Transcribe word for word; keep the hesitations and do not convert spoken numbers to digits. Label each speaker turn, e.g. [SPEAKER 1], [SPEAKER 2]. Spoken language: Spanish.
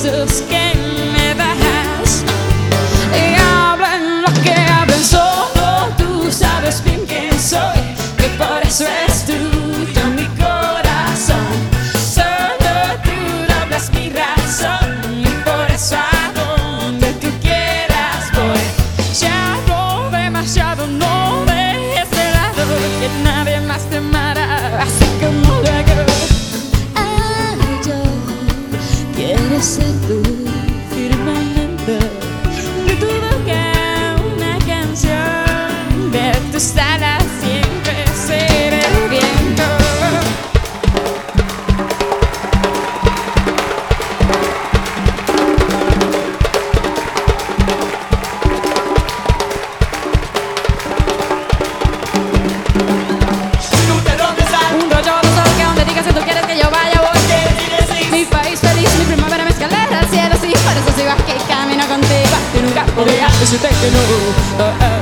[SPEAKER 1] besos que me das. Y hablen lo que hablen, solo tú sabes bien quién soy, que por eso es tuyo mi corazón. Solo tú doblas mi razón y por eso a donde tú quieras voy. Ya no demasiado, no dejes de lado, que nadie más te amará así como lo hago.
[SPEAKER 2] Ay, yo quiero ser tú
[SPEAKER 1] Firmamento de tu boca una canción, de tus alas siempre seré el viento.
[SPEAKER 3] ¿Tú de dónde estás?
[SPEAKER 1] Un rollo de sol que donde digas si tú quieres que yo vaya voy. Mi país feliz, mi primavera, mi escalera al cielo, sí, por eso sigo aquí, camino contigo. Y nunca podría decirte que no.